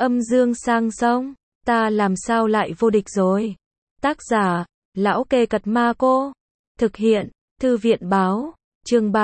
Âm dương sang sông, ta làm sao lại vô địch rồi. Tác giả, Lão Kê Cật Ma Cô. Thực hiện, Thư viện báo. Chương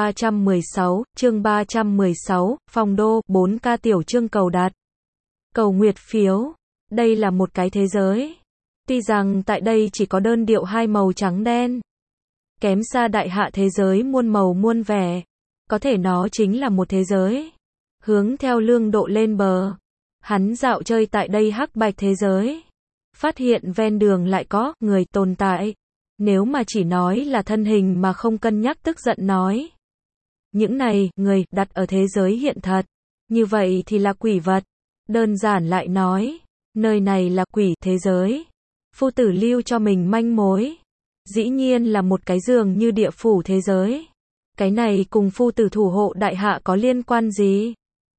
316, Phong Đô, 4K tiểu chương cầu đặt. Cầu nguyệt phiếu. Đây là một cái thế giới. Tuy rằng tại đây chỉ có đơn điệu hai màu trắng đen. Kém xa đại hạ thế giới muôn màu muôn vẻ. Có thể nó chính là một thế giới. Hướng theo Lương Độ lên bờ. Hắn dạo chơi tại đây hắc bạch thế giới. Phát hiện ven đường lại có người tồn tại. Nếu mà chỉ nói là thân hình mà không cân nhắc tức giận nói. Những này, người, đặt ở thế giới hiện thật. Như vậy thì là quỷ vật. Đơn giản lại nói. Nơi này là quỷ thế giới. Phu tử lưu cho mình manh mối. Dĩ nhiên là một cái giường như địa phủ thế giới. Cái này cùng phu tử thủ hộ đại hạ có liên quan gì?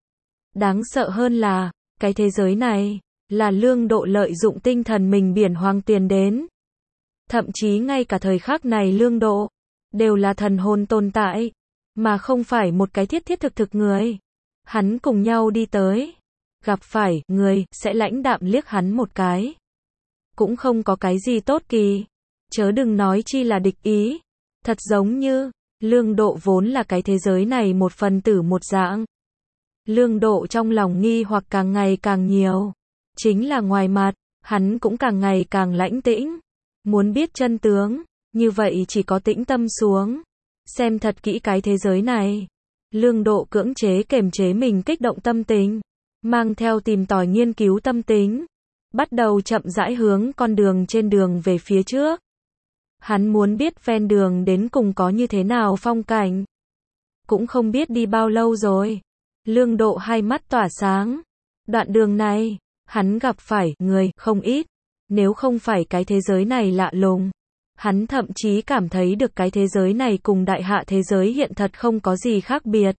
Đáng sợ hơn là, cái thế giới này, là Lương Độ lợi dụng tinh thần mình biển hoàng tiền đến. Thậm chí ngay cả thời khắc này Lương Độ, đều là thần hồn tồn tại, mà không phải một cái thiết thiết thực thực người. Hắn cùng nhau đi tới, gặp phải người, sẽ lãnh đạm liếc hắn một cái. Cũng không có cái gì tốt kỳ, chớ đừng nói chi là địch ý. Thật giống như, Lương Độ vốn là cái thế giới này một phần tử một dạng. Lương Độ trong lòng nghi hoặc càng ngày càng nhiều. Chính là ngoài mặt, hắn cũng càng ngày càng lãnh tĩnh. Muốn biết chân tướng, như vậy chỉ có tĩnh tâm xuống. Xem thật kỹ cái thế giới này. Lương Độ cưỡng chế kềm chế mình kích động tâm tính. Mang theo tìm tòi nghiên cứu tâm tính. Bắt đầu chậm rãi hướng con đường trên đường về phía trước. Hắn muốn biết ven đường đến cùng có như thế nào phong cảnh. Cũng không biết đi bao lâu rồi. Lương Độ hai mắt tỏa sáng. Đoạn đường này, hắn gặp phải người không ít. Nếu không phải cái thế giới này lạ lùng, hắn thậm chí cảm thấy được cái thế giới này cùng đại hạ thế giới hiện thật không có gì khác biệt.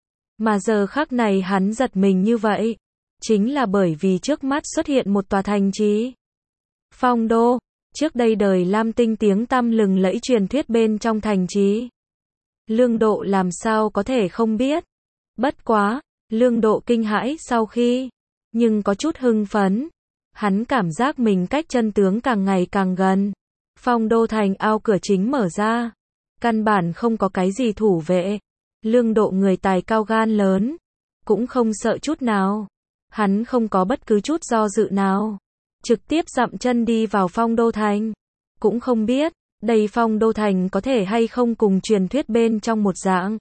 Mà giờ khắc này hắn giật mình như vậy, chính là bởi vì trước mắt xuất hiện một tòa thành trì. Phong Đô, trước đây đời Lam Tinh tiếng tăm lừng lẫy truyền thuyết bên trong thành trì. Lương Độ làm sao có thể không biết. Bất quá, Lương Độ kinh hãi sau khi, nhưng có chút hưng phấn. Hắn cảm giác mình cách chân tướng càng ngày càng gần. Phong Đô thành ao cửa chính mở ra. Căn bản không có cái gì thủ vệ. Lương Độ người tài cao gan lớn. Cũng không sợ chút nào. Hắn không có bất cứ chút do dự nào. Trực tiếp dậm chân đi vào Phong Đô thành. Cũng không biết, đây Phong Đô thành có thể hay không cùng truyền thuyết bên trong một dạng.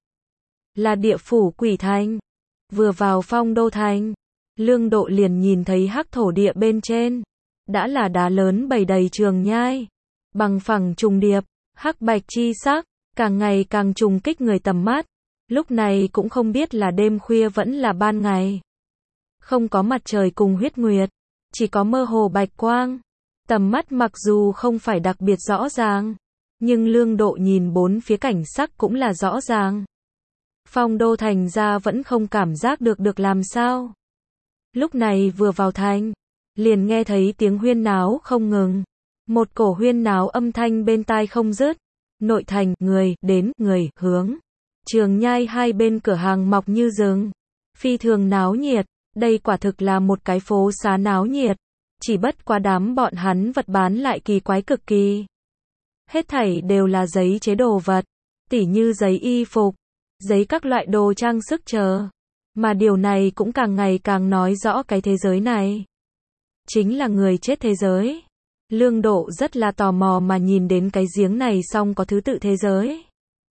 Là địa phủ quỷ thành. Vừa vào Phong Đô thành, Lương Độ liền nhìn thấy hắc thổ địa bên trên. Đã là đá lớn bày đầy trường nhai. Bằng phẳng trùng điệp, hắc bạch chi sắc, càng ngày càng trùng kích người tầm mắt. Lúc này cũng không biết là đêm khuya vẫn là ban ngày. Không có mặt trời cùng huyết nguyệt, chỉ có mơ hồ bạch quang. Tầm mắt mặc dù không phải đặc biệt rõ ràng, nhưng Lương Độ nhìn bốn phía cảnh sắc cũng là rõ ràng. Phong Đô thành ra vẫn không cảm giác được làm sao. Lúc này vừa vào thành, liền nghe thấy tiếng huyên náo không ngừng. Một cổ huyên náo âm thanh bên tai không dứt. Nội thành, người, đến, người, hướng. Trường nhai hai bên cửa hàng mọc như rừng. Phi thường náo nhiệt, đây quả thực là một cái phố xá náo nhiệt. Chỉ bất quá đám bọn hắn vật bán lại kỳ quái cực kỳ. Hết thảy đều là giấy chế đồ vật, tỉ như giấy y phục, giấy các loại đồ trang sức chờ. Mà điều này cũng càng ngày càng nói rõ cái thế giới này chính là người chết thế giới. Lương Độ rất là tò mò mà nhìn đến cái giếng này xong có thứ tự thế giới.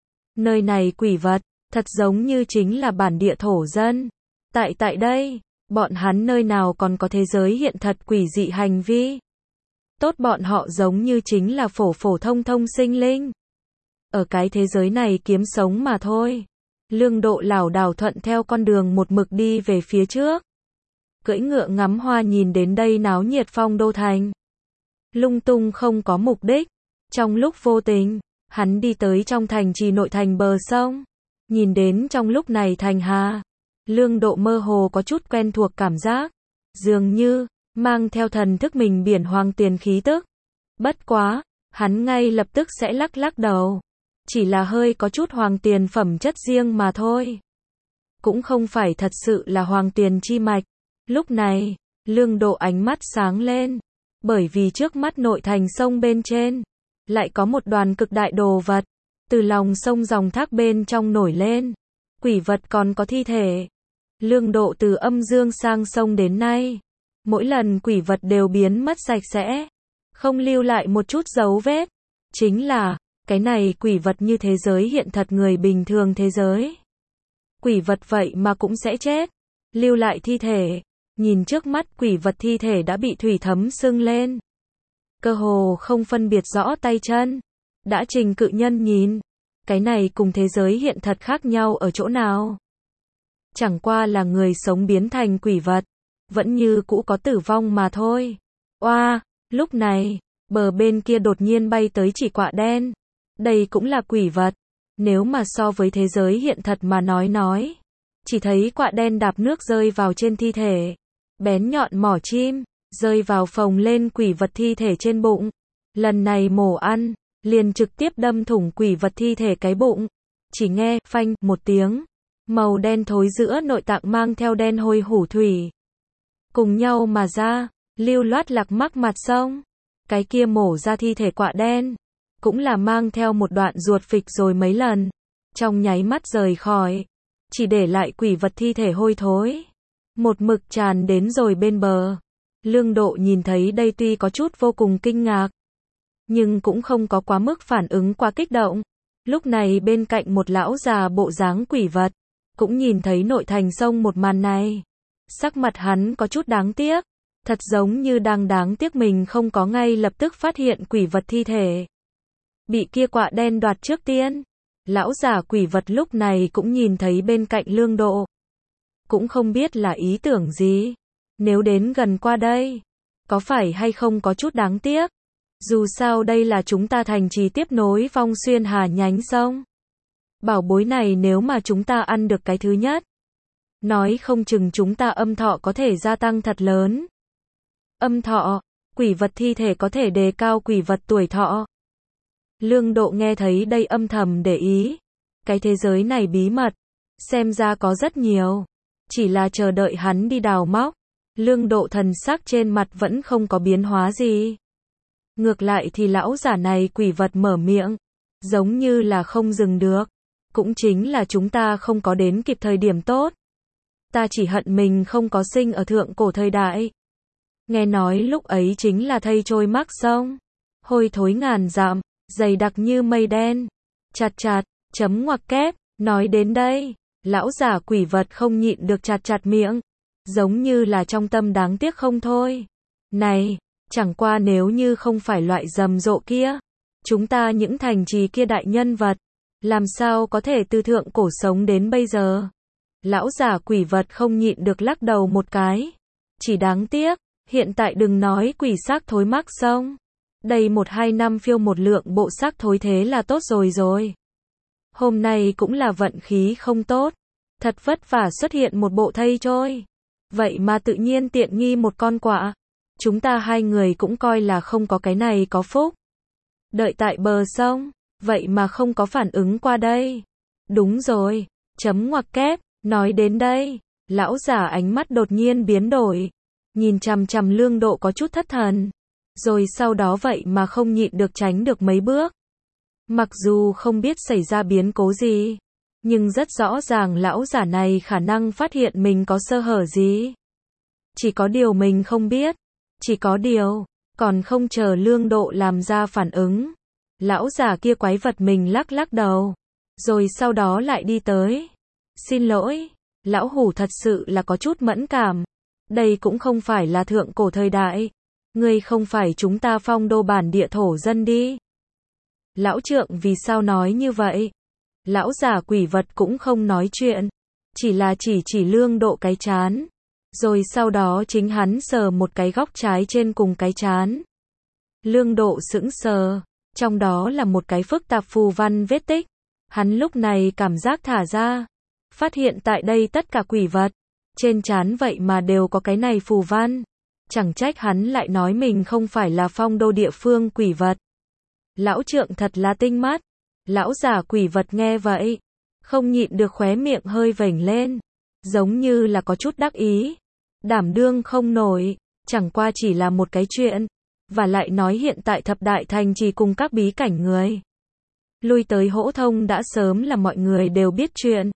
Nơi này quỷ vật, thật giống như chính là bản địa thổ dân. Tại đây, bọn hắn nơi nào còn có thế giới hiện thật quỷ dị hành vi. Tốt bọn họ giống như chính là phổ thông sinh linh. Ở cái thế giới này kiếm sống mà thôi. Lương Độ lảo đảo thuận theo con đường một mực đi về phía trước. Cưỡi ngựa ngắm hoa nhìn đến đây náo nhiệt Phong Đô thành. Lung tung không có mục đích. Trong lúc vô tình, hắn đi tới trong thành trì nội thành bờ sông. Nhìn đến trong lúc này thành hà. Lương Độ mơ hồ có chút quen thuộc cảm giác. Dường như, mang theo thần thức mình biển hoàng tiền khí tức. Bất quá, hắn ngay lập tức sẽ lắc đầu. Chỉ là hơi có chút hoàng tiền phẩm chất riêng mà thôi. Cũng không phải thật sự là hoàng tiền chi mạch. Lúc này, Lương Độ ánh mắt sáng lên, bởi vì trước mắt nội thành sông bên trên, lại có một đoàn cực đại đồ vật, từ lòng sông dòng thác bên trong nổi lên. Quỷ vật còn có thi thể. Lương Độ từ âm dương sang sông đến nay, mỗi lần quỷ vật đều biến mất sạch sẽ, không lưu lại một chút dấu vết. Chính là, cái này quỷ vật như thế giới hiện thật người bình thường thế giới. Quỷ vật vậy mà cũng sẽ chết, lưu lại thi thể. Nhìn trước mắt quỷ vật thi thể đã bị thủy thấm sưng lên, cơ hồ không phân biệt rõ tay chân. Đã Trình cự nhân nhìn, cái này cùng thế giới hiện thật khác nhau ở chỗ nào? Chẳng qua là người sống biến thành quỷ vật, vẫn như cũ có tử vong mà thôi. Oa, lúc này, bờ bên kia đột nhiên bay tới chỉ quạ đen. Đây cũng là quỷ vật. Nếu mà so với thế giới hiện thật mà nói, chỉ thấy quạ đen đạp nước rơi vào trên thi thể, bén nhọn mỏ chim, rơi vào phồng lên quỷ vật thi thể trên bụng. Lần này mổ ăn, liền trực tiếp đâm thủng quỷ vật thi thể cái bụng. Chỉ nghe, phanh, một tiếng, màu đen thối giữa nội tạng mang theo đen hôi hủ thủy, cùng nhau mà ra, lưu loát lạc mắc mặt sông. Cái kia mổ ra thi thể quạ đen, cũng là mang theo một đoạn ruột phịch rồi mấy lần, trong nháy mắt rời khỏi, chỉ để lại quỷ vật thi thể hôi thối, một mực tràn đến rồi bên bờ. Lương Độ nhìn thấy đây tuy có chút vô cùng kinh ngạc, nhưng cũng không có quá mức phản ứng quá kích động. Lúc này bên cạnh một lão già bộ dáng quỷ vật, cũng nhìn thấy nội thành sông một màn này. Sắc mặt hắn có chút đáng tiếc, thật giống như đang đáng tiếc mình không có ngay lập tức phát hiện quỷ vật thi thể, bị kia quạ đen đoạt trước tiên. Lão già quỷ vật lúc này cũng nhìn thấy bên cạnh Lương Độ, cũng không biết là ý tưởng gì. Nếu đến gần qua đây, có phải hay không có chút đáng tiếc? Dù sao đây là chúng ta thành trì tiếp nối Phong Xuyên Hà nhánh sông. Bảo bối này nếu mà chúng ta ăn được cái thứ nhất, nói không chừng chúng ta âm thọ có thể gia tăng thật lớn. Âm thọ, quỷ vật thi thể có thể đề cao quỷ vật tuổi thọ. Lương Độ nghe thấy đây âm thầm để ý. Cái thế giới này bí mật, xem ra có rất nhiều. Chỉ là chờ đợi hắn đi đào móc. Lương Độ thần sắc trên mặt vẫn không có biến hóa gì. Ngược lại thì lão giả này quỷ vật mở miệng, giống như là không dừng được. Cũng chính là chúng ta không có đến kịp thời điểm tốt. Ta chỉ hận mình không có sinh ở thượng cổ thời đại. Nghe nói lúc ấy chính là thây trôi mắc sông, hôi thối ngàn dặm, dày đặc như mây đen. Chặt chặt, chấm ngoặc kép, nói đến đây, lão giả quỷ vật không nhịn được chặt chặt miệng, giống như là trong tâm đáng tiếc không thôi. Này, chẳng qua nếu như không phải loại rầm rộ kia, chúng ta những thành trì kia đại nhân vật, làm sao có thể từ thượng cổ sống đến bây giờ? Lão giả quỷ vật không nhịn được lắc đầu một cái. Chỉ đáng tiếc, hiện tại đừng nói quỷ xác thối mắc sông. Đây 1-2 năm phiêu một lượng bộ xác thối thế là tốt rồi. Hôm nay cũng là vận khí không tốt. Thật vất vả xuất hiện một bộ thây trôi. Vậy mà tự nhiên tiện nghi một con quạ. Chúng ta hai người cũng coi là không có cái này có phúc. Đợi tại bờ sông, vậy mà không có phản ứng qua đây. Đúng rồi, chấm ngoặc kép, nói đến đây, lão giả ánh mắt đột nhiên biến đổi, nhìn chằm chằm Lương Độ có chút thất thần, rồi sau đó vậy mà không nhịn được tránh được mấy bước. Mặc dù không biết xảy ra biến cố gì, nhưng rất rõ ràng lão giả này khả năng phát hiện mình có sơ hở gì. Chỉ có điều mình không biết, chỉ có điều, còn không chờ Lương Độ làm ra phản ứng. Lão già kia quái vật mình lắc lắc đầu, rồi sau đó lại đi tới. Xin lỗi, lão hủ thật sự là có chút mẫn cảm. Đây cũng không phải là thượng cổ thời đại. Ngươi không phải chúng ta Phong Đô bản địa thổ dân đi. Lão trượng vì sao nói như vậy? Lão già quỷ vật cũng không nói chuyện, chỉ là chỉ Lương Độ cái trán. Rồi sau đó chính hắn sờ một cái góc trái trên cùng cái trán. Lương Độ sững sờ, trong đó là một cái phức tạp phù văn vết tích. Hắn lúc này cảm giác thả ra, phát hiện tại đây tất cả quỷ vật, trên trán vậy mà đều có cái này phù văn. Chẳng trách hắn lại nói mình không phải là Phong Đô địa phương quỷ vật. Lão trượng thật là tinh mắt. Lão già quỷ vật nghe vậy, không nhịn được khóe miệng hơi vểnh lên, giống như là có chút đắc ý. đảm đương không nổi, chẳng qua chỉ là một cái chuyện. Và lại nói hiện tại thập đại thành trì cùng các bí cảnh người lui tới Hỗ Thông đã sớm là mọi người đều biết chuyện.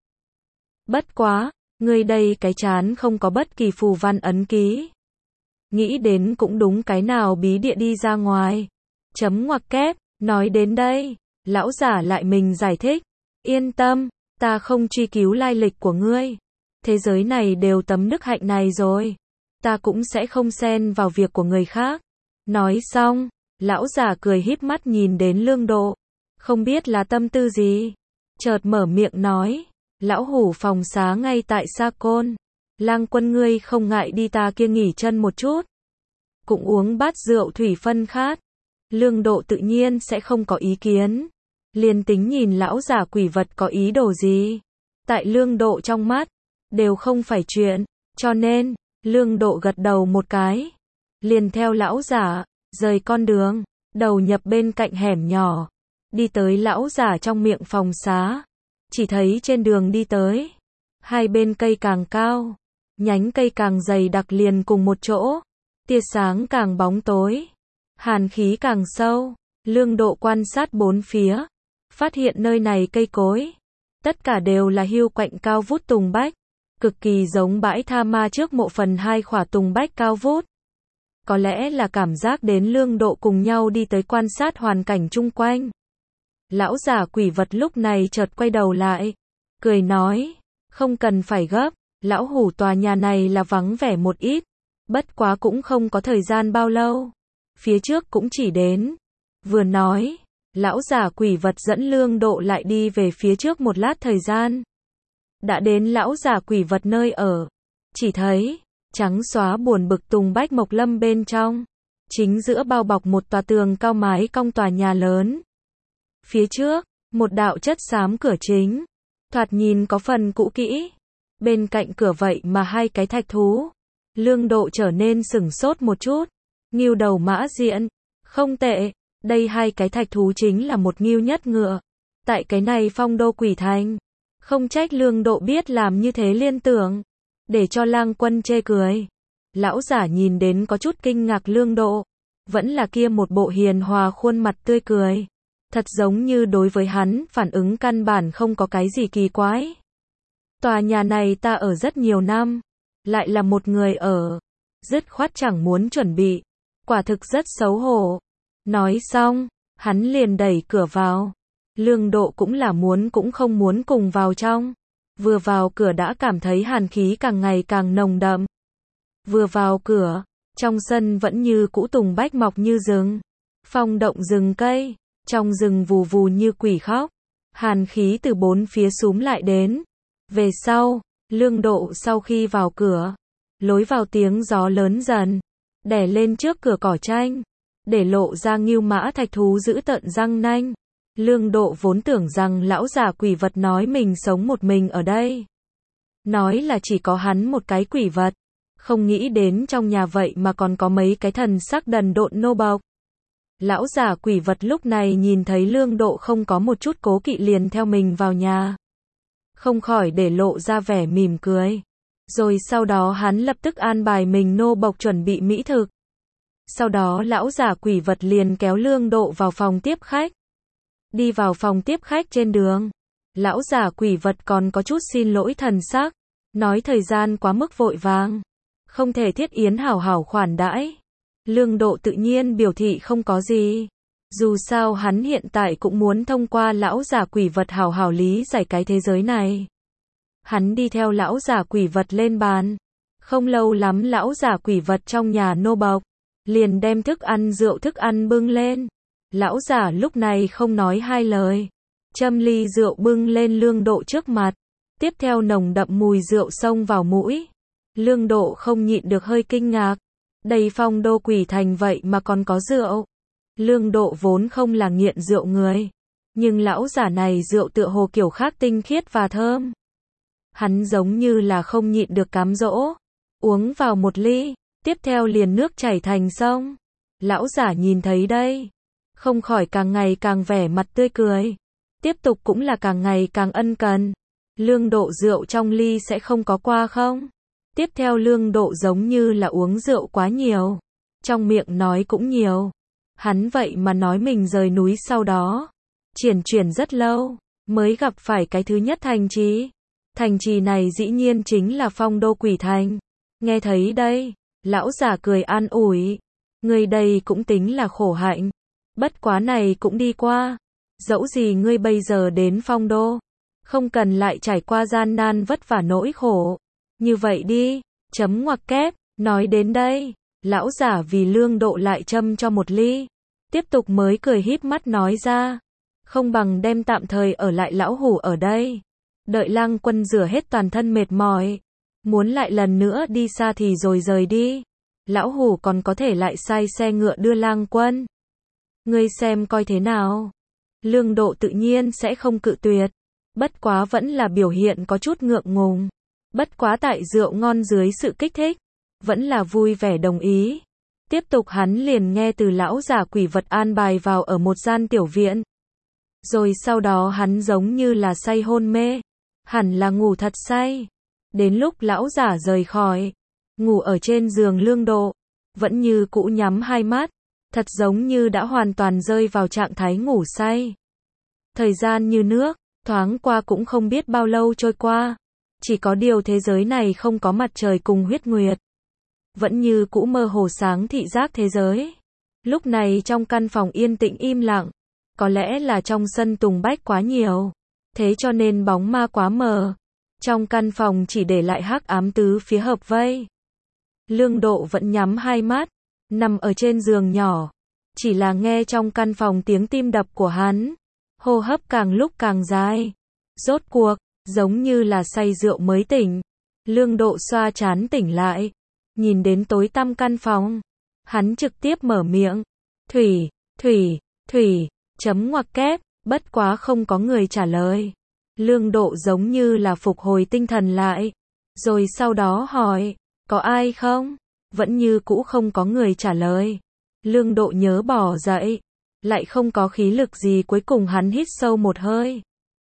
Bất quá, ngươi đây cái trán không có bất kỳ phù văn ấn ký. Nghĩ đến cũng đúng, cái nào bí địa đi ra ngoài. Chấm ngoặc kép, nói đến đây, lão giả lại mình giải thích. Yên tâm, ta không truy cứu lai lịch của ngươi. Thế giới này đều tấm đức hạnh này rồi. Ta cũng sẽ không xen vào việc của người khác. Nói xong, lão giả cười híp mắt nhìn đến Lương Độ. Không biết là tâm tư gì. Chợt mở miệng nói. Lão hủ phòng xá ngay tại Sa Côn. Lang quân ngươi không ngại đi ta kia nghỉ chân một chút. Cũng uống bát rượu thủy phân khát. Lương Độ tự nhiên sẽ không có ý kiến. Liền tính nhìn lão giả quỷ vật có ý đồ gì. Tại Lương Độ trong mắt, đều không phải chuyện. Cho nên, Lương Độ gật đầu một cái. Liền theo lão giả, rời con đường, đầu nhập bên cạnh hẻm nhỏ. Đi tới lão giả trong miệng phòng xá. Chỉ thấy trên đường đi tới, hai bên cây càng cao, nhánh cây càng dày đặc liền cùng một chỗ, tia sáng càng bóng tối, hàn khí càng sâu. Lương Độ quan sát bốn phía, phát hiện nơi này cây cối, tất cả đều là hiu quạnh cao vút tùng bách, cực kỳ giống bãi tha ma trước mộ phần 2 khỏa tùng bách cao vút. Có lẽ là cảm giác đến Lương Độ cùng nhau đi tới quan sát hoàn cảnh chung quanh. Lão giả quỷ vật lúc này chợt quay đầu lại, cười nói, không cần phải gấp, lão hủ tòa nhà này là vắng vẻ một ít, bất quá cũng không có thời gian bao lâu, phía trước cũng chỉ đến. Vừa nói, lão giả quỷ vật dẫn Lương Độ lại đi về phía trước một lát thời gian. Đã đến lão giả quỷ vật nơi ở, chỉ thấy, trắng xóa buồn bực tùng bách mộc lâm bên trong, chính giữa bao bọc một tòa tường cao mái cong tòa nhà lớn. Phía trước, một đạo chất xám cửa chính, thoạt nhìn có phần cũ kỹ. Bên cạnh cửa vậy mà hai cái thạch thú. Lương Độ trở nên sửng sốt một chút. Ngưu đầu mã diện, không tệ, đây hai cái thạch thú chính là một ngưu nhất ngựa. Tại cái này phong đô quỷ thành, không trách Lương Độ biết làm như thế liên tưởng, để cho Lang Quân chê cười. Lão giả nhìn đến có chút kinh ngạc Lương Độ, vẫn là kia một bộ hiền hòa khuôn mặt tươi cười. Thật giống như đối với hắn, phản ứng căn bản không có cái gì kỳ quái. Tòa nhà này ta ở rất nhiều năm, lại là một người ở, dứt khoát chẳng muốn chuẩn bị, quả thực rất xấu hổ. Nói xong, hắn liền đẩy cửa vào. Lương Độ cũng là muốn cũng không muốn cùng vào trong. Vừa vào cửa đã cảm thấy hàn khí càng ngày càng nồng đậm. Vừa vào cửa, trong sân vẫn như cũ tùng bách mọc như rừng, phong động rừng cây. Trong rừng vù vù như quỷ khóc, hàn khí từ bốn phía xúm lại đến. Về sau, Lương Độ sau khi vào cửa, lối vào tiếng gió lớn dần, đè lên trước cửa cỏ tranh, để lộ ra ngưu mã thạch thú giữ tợn răng nanh. Lương Độ vốn tưởng rằng lão giả quỷ vật nói mình sống một mình ở đây. Nói là chỉ có hắn một cái quỷ vật, không nghĩ đến trong nhà vậy mà còn có mấy cái thần sắc đần độn nô bộc. Lão giả quỷ vật lúc này nhìn thấy Lương Độ không có một chút cố kỵ liền theo mình vào nhà, không khỏi để lộ ra vẻ mỉm cười. Rồi sau đó hắn lập tức an bài mình nô bộc chuẩn bị mỹ thực. Sau đó lão giả quỷ vật liền kéo Lương Độ vào phòng tiếp khách. Đi vào phòng tiếp khách trên đường, lão giả quỷ vật còn có chút xin lỗi thần sắc, nói thời gian quá mức vội vàng, không thể thiết yến hảo hảo khoản đãi. Lương Độ tự nhiên biểu thị không có gì. Dù sao hắn hiện tại cũng muốn thông qua lão giả quỷ vật hảo hảo lý giải cái thế giới này. Hắn đi theo lão giả quỷ vật lên bàn. Không lâu lắm lão giả quỷ vật trong nhà nô bộc liền đem thức ăn rượu thức ăn bưng lên. Lão giả lúc này không nói hai lời, châm ly rượu bưng lên Lương Độ trước mặt. Tiếp theo nồng đậm mùi rượu xông vào mũi. Lương Độ không nhịn được hơi kinh ngạc. Đây phong đô quỷ thành vậy mà còn có rượu. Lương Độ vốn không là nghiện rượu người, nhưng lão giả này rượu tựa hồ kiểu khác tinh khiết và thơm. Hắn giống như là không nhịn được cám dỗ, uống vào một ly, tiếp theo liền nước chảy thành sông. Lão giả nhìn thấy đây, không khỏi càng ngày càng vẻ mặt tươi cười, tiếp tục cũng là càng ngày càng ân cần. Lương Độ rượu trong ly sẽ không có qua không? Tiếp theo Lương Độ giống như là uống rượu quá nhiều. Trong miệng nói cũng nhiều. Hắn vậy mà nói mình rời núi sau đó. Chuyển rất lâu, mới gặp phải cái thứ nhất thành trì. Thành trì này dĩ nhiên chính là Phong Đô Quỷ Thành. Nghe thấy đây, lão giả cười an ủi. Ngươi đây cũng tính là khổ hạnh. Bất quá này cũng đi qua. Dẫu gì ngươi bây giờ đến Phong Đô, không cần lại trải qua gian nan vất vả nỗi khổ. Như vậy đi, chấm ngoặc kép, nói đến đây, lão giả vì Lương Độ lại châm cho một ly. Tiếp tục mới cười híp mắt nói ra. Không bằng đem tạm thời ở lại lão hủ ở đây. Đợi Lang Quân rửa hết toàn thân mệt mỏi. Muốn lại lần nữa đi xa thì rồi rời đi. Lão hủ còn có thể lại sai xe ngựa đưa Lang Quân. Ngươi xem coi thế nào. Lương Độ tự nhiên sẽ không cự tuyệt. Bất quá vẫn là biểu hiện có chút ngượng ngùng. Bất quá tại rượu ngon dưới sự kích thích, vẫn là vui vẻ đồng ý. Tiếp tục hắn liền nghe từ lão giả quỷ vật an bài vào ở một gian tiểu viện. Rồi sau đó hắn giống như là say hôn mê. Hẳn là ngủ thật say. Đến lúc lão giả rời khỏi, ngủ ở trên giường Lương Độ, vẫn như cũ nhắm hai mắt, thật giống như đã hoàn toàn rơi vào trạng thái ngủ say. Thời gian như nước, thoáng qua cũng không biết bao lâu trôi qua. Chỉ có điều thế giới này không có mặt trời cùng huyết nguyệt. Vẫn như cũ mơ hồ sáng thị giác thế giới. Lúc này trong căn phòng yên tĩnh im lặng. Có lẽ là trong sân tùng bách quá nhiều. Thế cho nên bóng ma quá mờ. Trong căn phòng chỉ để lại hắc ám tứ phía hợp vây. Lương Độ vẫn nhắm hai mắt, nằm ở trên giường nhỏ. Chỉ là nghe trong căn phòng tiếng tim đập của hắn. Hô hấp càng lúc càng dài. Rốt cuộc, giống như là say rượu mới tỉnh. Lương Độ xoa trán tỉnh lại. Nhìn đến tối tăm căn phòng. Hắn trực tiếp mở miệng. Thủy, chấm ngoặc kép, bất quá không có người trả lời. Lương Độ giống như là phục hồi tinh thần lại. Rồi sau đó hỏi, có ai không? Vẫn như cũ không có người trả lời. Lương Độ nhớ bỏ dậy. Lại không có khí lực gì, cuối cùng hắn hít sâu một hơi.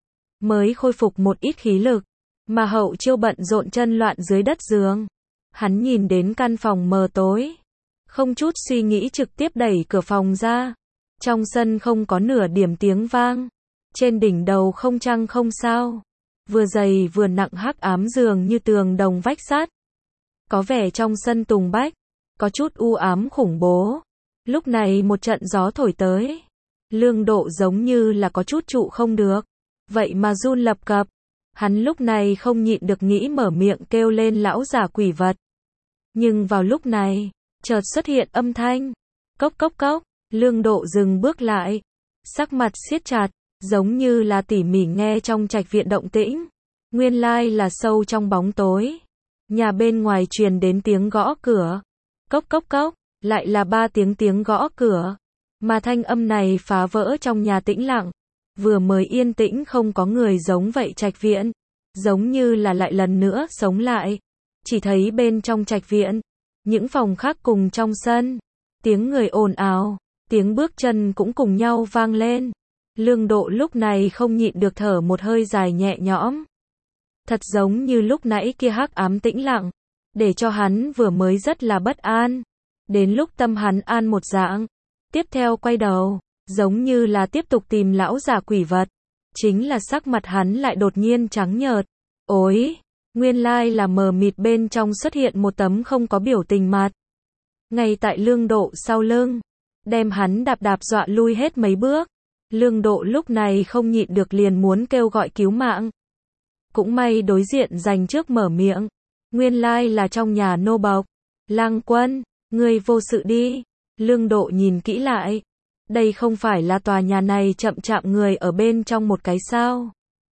Mới khôi phục một ít khí lực. Mà Hậu Chiêu bận rộn chân loạn dưới đất giường. Hắn nhìn đến căn phòng mờ tối. Không chút suy nghĩ trực tiếp đẩy cửa phòng ra. Trong sân không có nửa điểm tiếng vang. Trên đỉnh đầu không trăng không sao. Vừa dày vừa nặng hắc ám dường như tường đồng vách sắt. Có vẻ trong sân tùng bách, có chút u ám khủng bố. Lúc này một trận gió thổi tới. Lương Độ giống như là có chút trụ không được. Vậy mà run lập cập. Hắn lúc này không nhịn được nghĩ mở miệng kêu lên lão giả quỷ vật. Nhưng vào lúc này, chợt xuất hiện âm thanh. Cốc cốc cốc. Lương Độ dừng bước lại. Sắc mặt siết chặt, giống như là tỉ mỉ nghe trong trạch viện động tĩnh. Nguyên lai là sâu trong bóng tối. Nhà bên ngoài truyền đến tiếng gõ cửa. Cốc cốc cốc. Lại là 3 tiếng gõ cửa. Mà thanh âm này phá vỡ trong nhà tĩnh lặng. Vừa mới yên tĩnh không có người giống vậy trạch viện. Giống như là lại lần nữa sống lại. Chỉ thấy bên trong trạch viện, những phòng khác cùng trong sân. Tiếng người ồn ào, tiếng bước chân cũng cùng nhau vang lên. Lương Độ lúc này không nhịn được thở một hơi dài nhẹ nhõm. Thật giống như lúc nãy kia hắc ám tĩnh lặng. Để cho hắn vừa mới rất là bất an. Đến lúc tâm hắn an một dạng. Tiếp theo quay đầu, giống như là tiếp tục tìm lão giả quỷ vật. Chính là sắc mặt hắn lại đột nhiên trắng nhợt. Ôi, nguyên lai là mờ mịt bên trong xuất hiện một tấm không có biểu tình mặt. Ngay tại Lương Độ sau lưng, đem hắn đạp dọa lui hết mấy bước. Lương Độ lúc này không nhịn được liền muốn kêu gọi cứu mạng. Cũng may đối diện giành trước mở miệng. Nguyên lai là trong nhà nô bộc. Lang Quân, ngươi vô sự đi. Lương Độ nhìn kỹ lại. Đây không phải là tòa nhà này chậm chạm người ở bên trong một cái sao?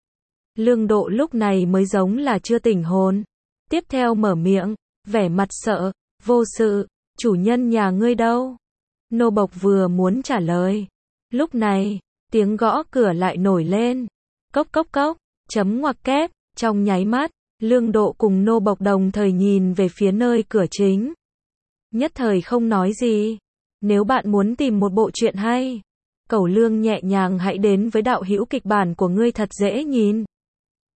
Lương Độ lúc này mới giống là chưa tỉnh hồn. Tiếp theo mở miệng, vẻ mặt sợ, vô sự, chủ nhân nhà ngươi đâu? Nô bộc vừa muốn trả lời. Lúc này, tiếng gõ cửa lại nổi lên. Cốc cốc cốc, chấm ngoặc kép, trong nháy mắt, Lương Độ cùng nô bộc đồng thời nhìn về phía nơi cửa chính. Nhất thời không nói gì. Nếu bạn muốn tìm một bộ truyện hay, Cẩu Lương nhẹ nhàng hãy đến với đạo hữu kịch bản của ngươi thật dễ nhìn.